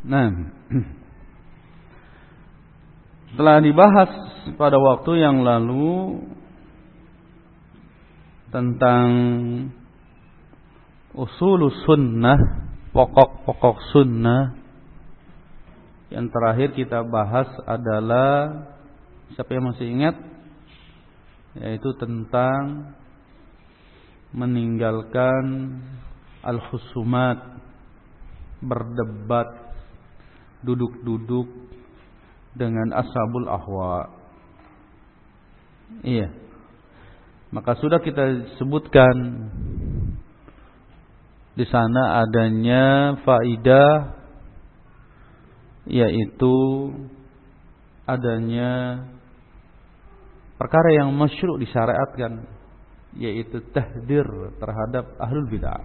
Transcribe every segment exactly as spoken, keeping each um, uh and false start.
Nah, telah dibahas pada waktu yang lalu tentang usul sunnah, pokok-pokok sunnah. Yang terakhir kita bahas adalah, siapa yang masih ingat? Yaitu tentang meninggalkan al-khusumat, berdebat, duduk-duduk dengan ashabul ahwa. Iya. Maka sudah kita sebutkan di sana adanya faidah, yaitu adanya perkara yang masyru' disyariatkan, yaitu tahdzir terhadap ahlul bid'ah.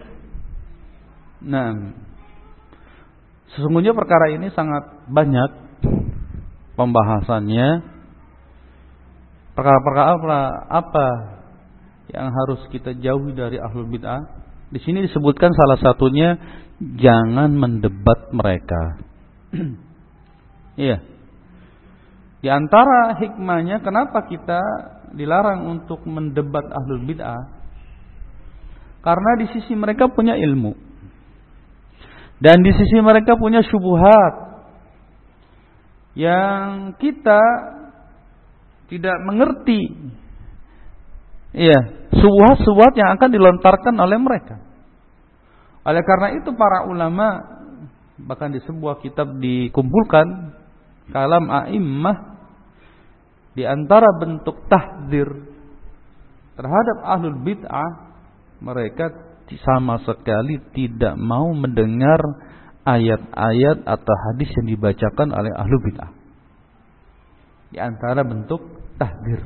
Nah, sesungguhnya perkara ini sangat banyak pembahasannya. Perkara-perkara apa, apa yang harus kita jauhi dari ahlul bid'ah? Di sini disebutkan salah satunya jangan mendebat mereka. Iya. Di antara hikmahnya kenapa kita dilarang untuk mendebat ahlul bid'ah? Karena di sisi mereka punya ilmu. Dan di sisi mereka punya syubhat yang kita tidak mengerti. Iya, syubhat-syubhat yang akan dilontarkan oleh mereka. Oleh karena itu para ulama, bahkan di sebuah kitab dikumpulkan kalam a'immah, di antara bentuk tahdzir terhadap ahlul bid'ah, mereka sama sekali tidak mau mendengar ayat-ayat atau hadis yang dibacakan oleh ahlul bid'ah. Di antara bentuk tahdzir.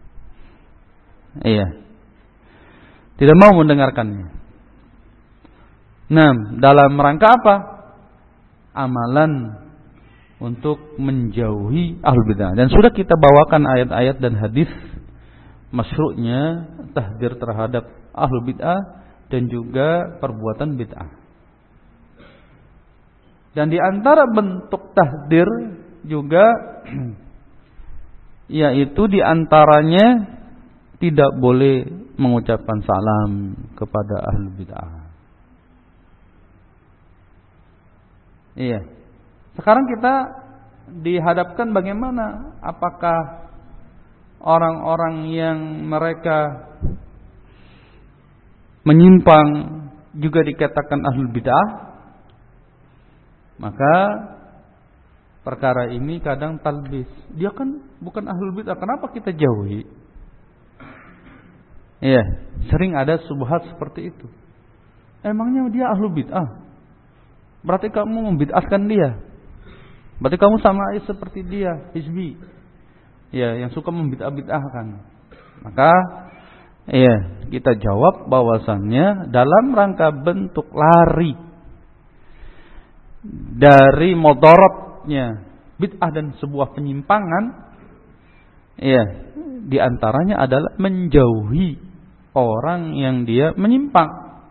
Iya. Tidak mau mendengarkannya. Nah, dalam rangka apa? Amalan untuk menjauhi ahlul bid'ah. Dan sudah kita bawakan ayat-ayat dan hadis masyru'nya tahdzir terhadap ahlul bid'ah dan juga perbuatan bid'ah. Dan di antara bentuk tahdzir juga yaitu di antaranya tidak boleh mengucapkan salam kepada ahlul bid'ah. Iya. Sekarang kita dihadapkan bagaimana? Apakah orang-orang yang mereka menyimpang juga dikatakan ahlul bid'ah? Maka perkara ini kadang talbis. Dia kan bukan ahlul bid'ah, kenapa kita jauhi? Iya, sering ada subhat seperti itu. Emangnya dia ahlul bid'ah? Berarti kamu membid'ahkan dia. Berarti kamu sama seperti dia, hizbi. Ya, yang suka membid'ah-bid'ahkan. Maka iya, kita jawab bahwasannya dalam rangka bentuk lari dari mudaratnya bid'ah dan sebuah penyimpangan, iya, di antaranya adalah menjauhi orang yang dia menyimpang.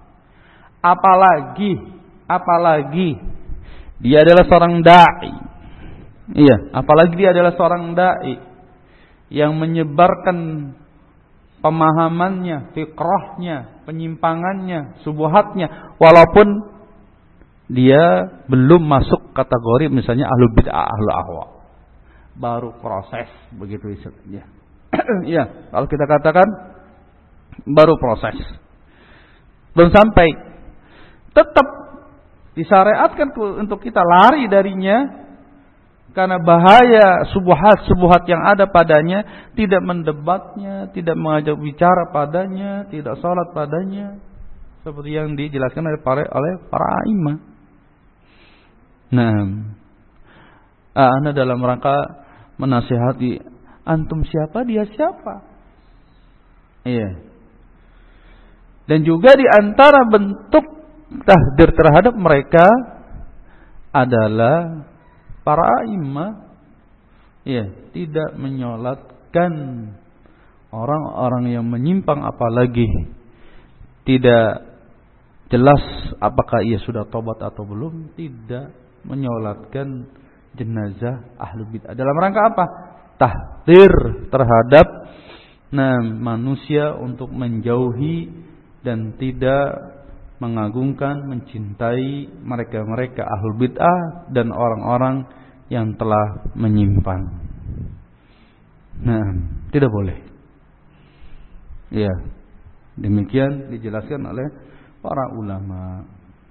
Apalagi apalagi dia adalah seorang dai. Iya, apalagi dia adalah seorang dai yang menyebarkan pemahamannya, fikrahnya, penyimpangannya, subuhatnya, walaupun dia belum masuk kategori misalnya ahlul bid'ah, ahlul ahwa. Baru proses begitu istilahnya. Iya, kalau kita katakan baru proses. Belum sampai. Tetap disyariatkan untuk kita lari darinya karena bahaya subuhat-subuhat yang ada padanya, tidak mendebatnya, tidak mengajak bicara padanya, tidak salat padanya, seperti yang dijelaskan oleh para oleh para a'imah. Nah, ana dalam rangka menasihati, antum siapa, dia siapa? Iya. Dan juga di antara bentuk tahdzir terhadap mereka adalah para a'imah, ya, tidak menyolatkan orang-orang yang menyimpang, apalagi tidak jelas apakah ia sudah tobat atau belum, tidak menyolatkan jenazah ahlu bid'ah. Dalam rangka apa? Tahdzir terhadap nah, manusia untuk menjauhi dan tidak mengagungkan, mencintai mereka-mereka ahlu bid'ah dan orang-orang yang telah menyimpan. Nah, tidak boleh. Ya, demikian dijelaskan oleh para ulama.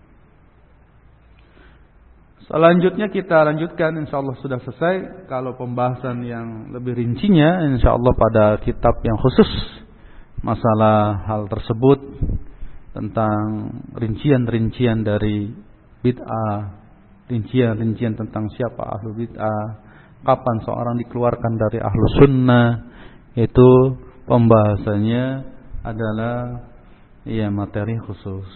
Selanjutnya kita lanjutkan, insyaallah sudah selesai. Kalau pembahasan yang lebih rincinya, insyaallah pada kitab yang khusus masalah hal tersebut, tentang rincian-rincian dari bid'ah, rincian-rincian tentang siapa ahlu bid'ah, kapan seorang dikeluarkan dari ahlu sunnah, itu pembahasannya adalah ya materi khusus.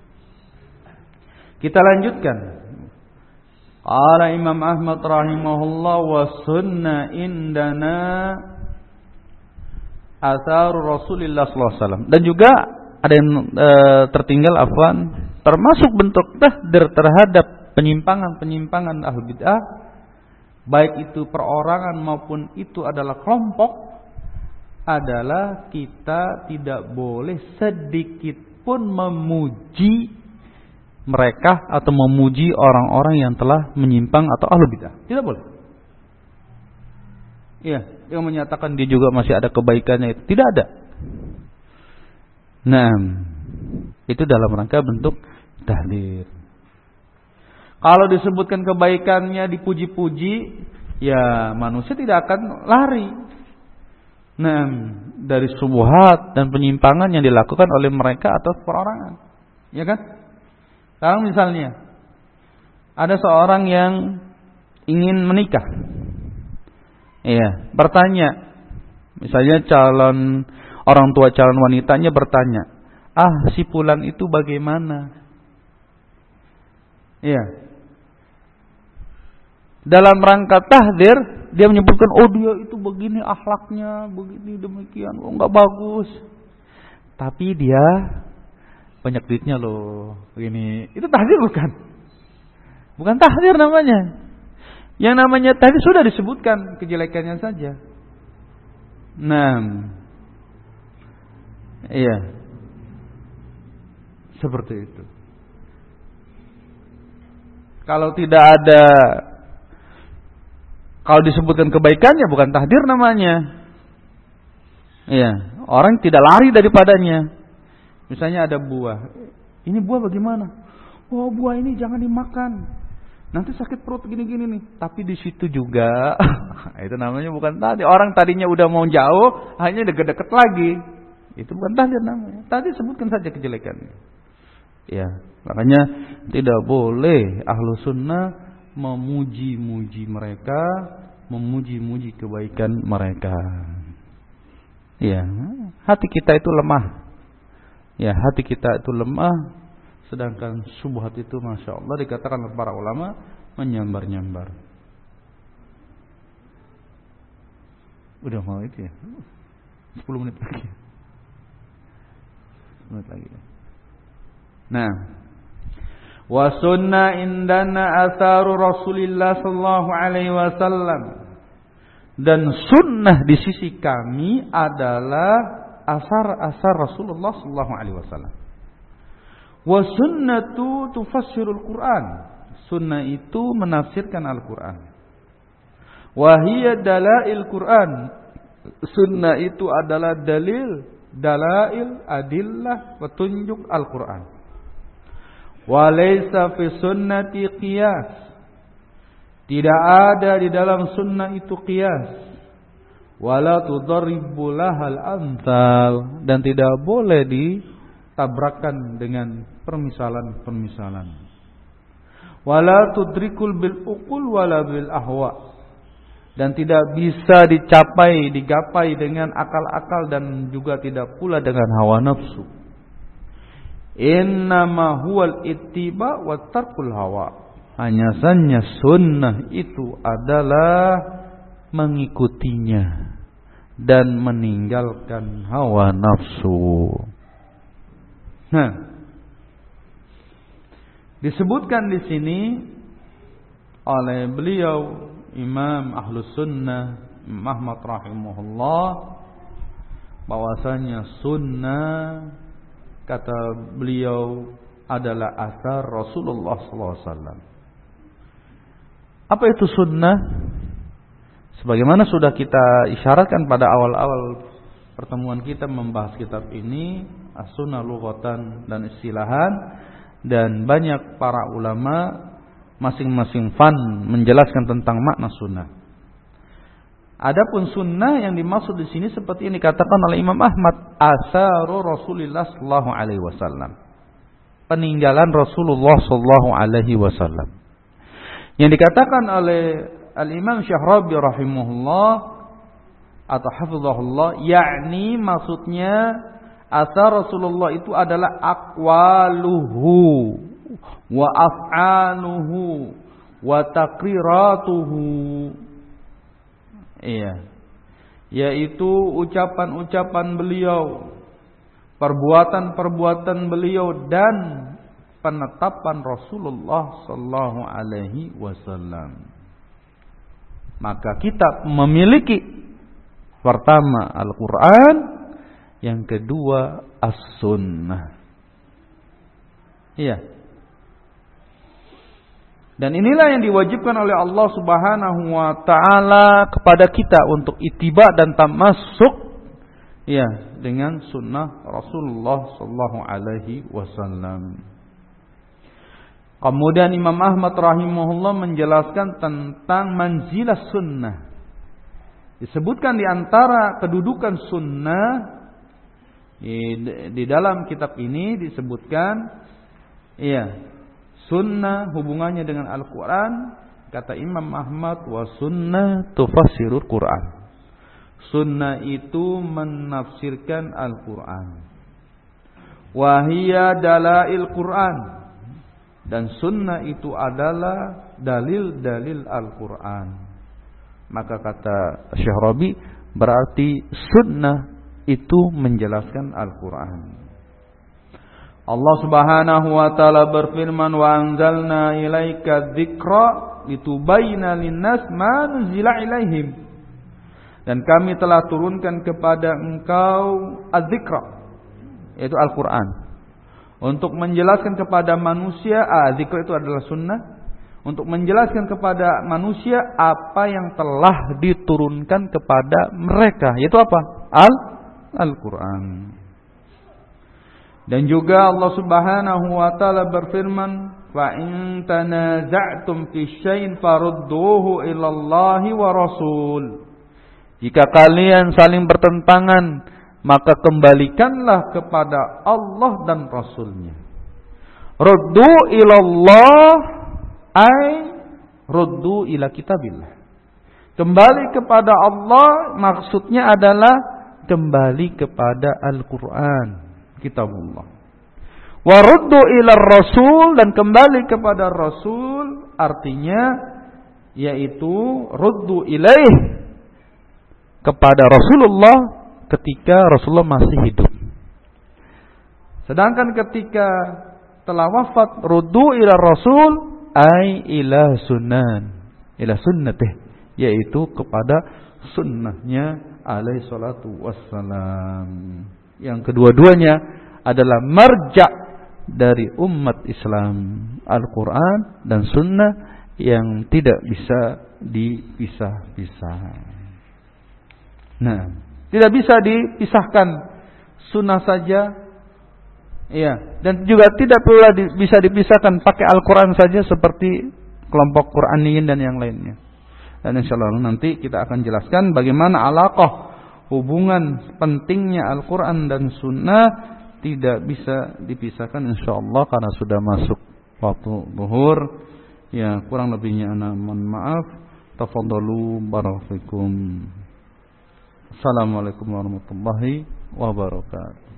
Kita lanjutkan. Qala Imam Ahmad rahimahullah, wa sunnah indana athar Rasulullah sallallahu alaihi wasallam. Dan juga ada yang e, tertinggal afwan, termasuk bentuk tahdzir terhadap penyimpangan-penyimpangan ahlu bid'ah, baik itu perorangan maupun itu adalah kelompok, adalah kita tidak boleh sedikit pun memuji mereka atau memuji orang-orang yang telah menyimpang atau ahlu bid'ah. Tidak boleh. Iya, yang menyatakan dia juga masih ada kebaikannya itu tidak ada. Nah, itu dalam rangka bentuk tahdzir. Kalau disebutkan kebaikannya, dipuji-puji, ya manusia tidak akan lari. Nah, dari syubhat dan penyimpangan yang dilakukan oleh mereka atau perorangan. Ya kan? Sekarang misalnya ada seorang yang ingin menikah. Iya, bertanya. Misalnya calon orang tua calon wanitanya bertanya, "Ah, si fulan itu bagaimana?" Iya. Dalam rangka tahdzir, dia menyebutkan, "Oh, dia itu begini akhlaknya, begini demikian, oh enggak bagus." Tapi dia banyak duitnya loh, begini. Itu tahdzir bukan? Bukan tahdzir namanya. Yang namanya tahdzir sudah disebutkan kejelekannya saja. Nah, iya, seperti itu. Kalau tidak ada, kalau disebutkan kebaikannya bukan tahdzir namanya. Iya, orang tidak lari daripadanya. Misalnya ada buah, ini buah bagaimana? Oh, buah ini jangan dimakan, nanti sakit perut gini-gini nih. Tapi di situ juga, itu namanya bukan tahdzir. Orang tadinya udah mau jauh, hanya deket-deket lagi. Itu bukan tahdzir namanya. Tadi sebutkan saja kejelekannya. Ya, makanya tidak boleh ahlu sunnah memuji-muji mereka, memuji-muji kebaikan mereka. Ya, hati kita itu lemah. Ya, hati kita itu lemah, sedangkan syubhat itu masya Allah dikatakan oleh para ulama menyambar-nyambar. Udah mau itu ya, sepuluh menit lagi. sepuluh menit lagi. Nah, wa sunnah indana atharu Rasulillah sallallahu alaihi wasallam. Dan sunnah di sisi kami adalah asar-asar Rasulullah sallallahu alaihi wasallam. Wa sunnatu tufassirul Quran. Sunnah itu menafsirkan Al-Quran. Wa hiya dalail Quran. Sunnah itu adalah dalil, dalail, adillah, petunjuk Al-Quran. Wa laysa fi sunnati qiyas. Tidak ada di dalam sunnah itu qiyas. Wala tudarribu lahal amthal, dan tidak boleh ditabrakkan dengan permisalan-permisalan. Wala tudrikul bil uqul wala bil ahwa, dan tidak bisa dicapai, digapai dengan akal-akal dan juga tidak pula dengan hawa nafsu. Innama huwal ittiba wa tarkul hawa. Hanya saja sunnah itu adalah mengikutinya dan meninggalkan hawa nafsu. Nah, disebutkan di sini oleh beliau Imam Ahlus Sunnah Ahmad rahimahullah, bahwasanya sunnah kata beliau adalah asar Rasulullah sallallahu alaihi wasallam. Apa itu sunnah? Sebagaimana sudah kita isyaratkan pada awal-awal pertemuan kita membahas kitab ini, as-sunnah lughatan dan istilahan, dan banyak para ulama masing-masing fan menjelaskan tentang makna sunnah. Adapun sunnah yang dimaksud di sini seperti ini dikatakan oleh Imam Ahmad, asaru Rasulullah sallallahu alaihi wasallam. Peninggalan Rasulullah sallallahu alaihi wasallam. Yang dikatakan oleh Al-Imam Syahrabi rahimahullah atau hafizahullah, yakni maksudnya asar Rasulullah itu adalah aqwaluhu wa af'aluhu wa taqriratuhu. Iya. Yaitu ucapan-ucapan beliau, perbuatan-perbuatan beliau, dan penetapan Rasulullah sallallahu alaihi wasallam. Maka kita memiliki pertama Al-Quran, yang kedua As-Sunnah. Iya. Dan inilah yang diwajibkan oleh Allah Subhanahu wa taala kepada kita untuk ittiba dan tamasuk ya dengan sunnah Rasulullah sallallahu alaihi wasallam. Kemudian Imam Ahmad rahimahullah menjelaskan tentang manzilah sunnah. Disebutkan di antara kedudukan sunnah di dalam kitab ini disebutkan iya, sunnah hubungannya dengan Al-Quran. Kata Imam Ahmad, wa sunnah tufassirul Quran. Sunnah itu menafsirkan Al-Quran. Wa hiya dalail Quran. Dan sunnah itu adalah dalil-dalil Al-Quran. Maka kata Syekh Rabi, berarti sunnah itu menjelaskan Al-Quran. Allah Subhanahu wa taala berfirman, wa anzalna ilaika dzikra litubayyana linnas ma nuzila ilaihim. Dan kami telah turunkan kepada engkau az-dzikra, yaitu Al-Quran, untuk menjelaskan kepada manusia, ah, zikr itu adalah sunnah, untuk menjelaskan kepada manusia apa yang telah diturunkan kepada mereka, yaitu apa? Al Al-Quran. Dan juga Allah Subhanahu wa taala berfirman, fa in tanaza'tum fi syai'in farudduhu ila Allahi wa Rasul. Jika kalian saling bertentangan, maka kembalikanlah kepada Allah dan Rasulnya. Ruddu ilallah ay ruddu ila kitabillah. Kembali kepada Allah maksudnya adalah kembali kepada Al-Quran, kitabullah. Wa ruddu ila Rasul, dan kembali kepada Rasul artinya yaitu ruddu ilaih, kepada Rasulullah ketika Rasulullah masih hidup. Sedangkan ketika telah wafat, ruddu ila Rasul ay ila sunan, ila sunnatih, yaitu kepada sunnahnya alaihi salatu wassalam. Yang kedua-duanya adalah marja' dari umat Islam, Al-Quran dan sunnah yang tidak bisa dipisah-pisah. Nah, tidak bisa dipisahkan sunnah saja, ya, dan juga tidak pula di, bisa dipisahkan pakai Al-Quran saja seperti kelompok Qur'aniyin dan yang lainnya. Dan insyaallah nanti kita akan jelaskan bagaimana alaqah, hubungan pentingnya Al-Quran dan sunnah tidak bisa dipisahkan insyaallah, karena sudah masuk waktu zuhur. Ya, kurang lebihnya ana mohon maaf. Tafadhalu barakallahu fikum. Assalamualaikum warahmatullahi wabarakatuh.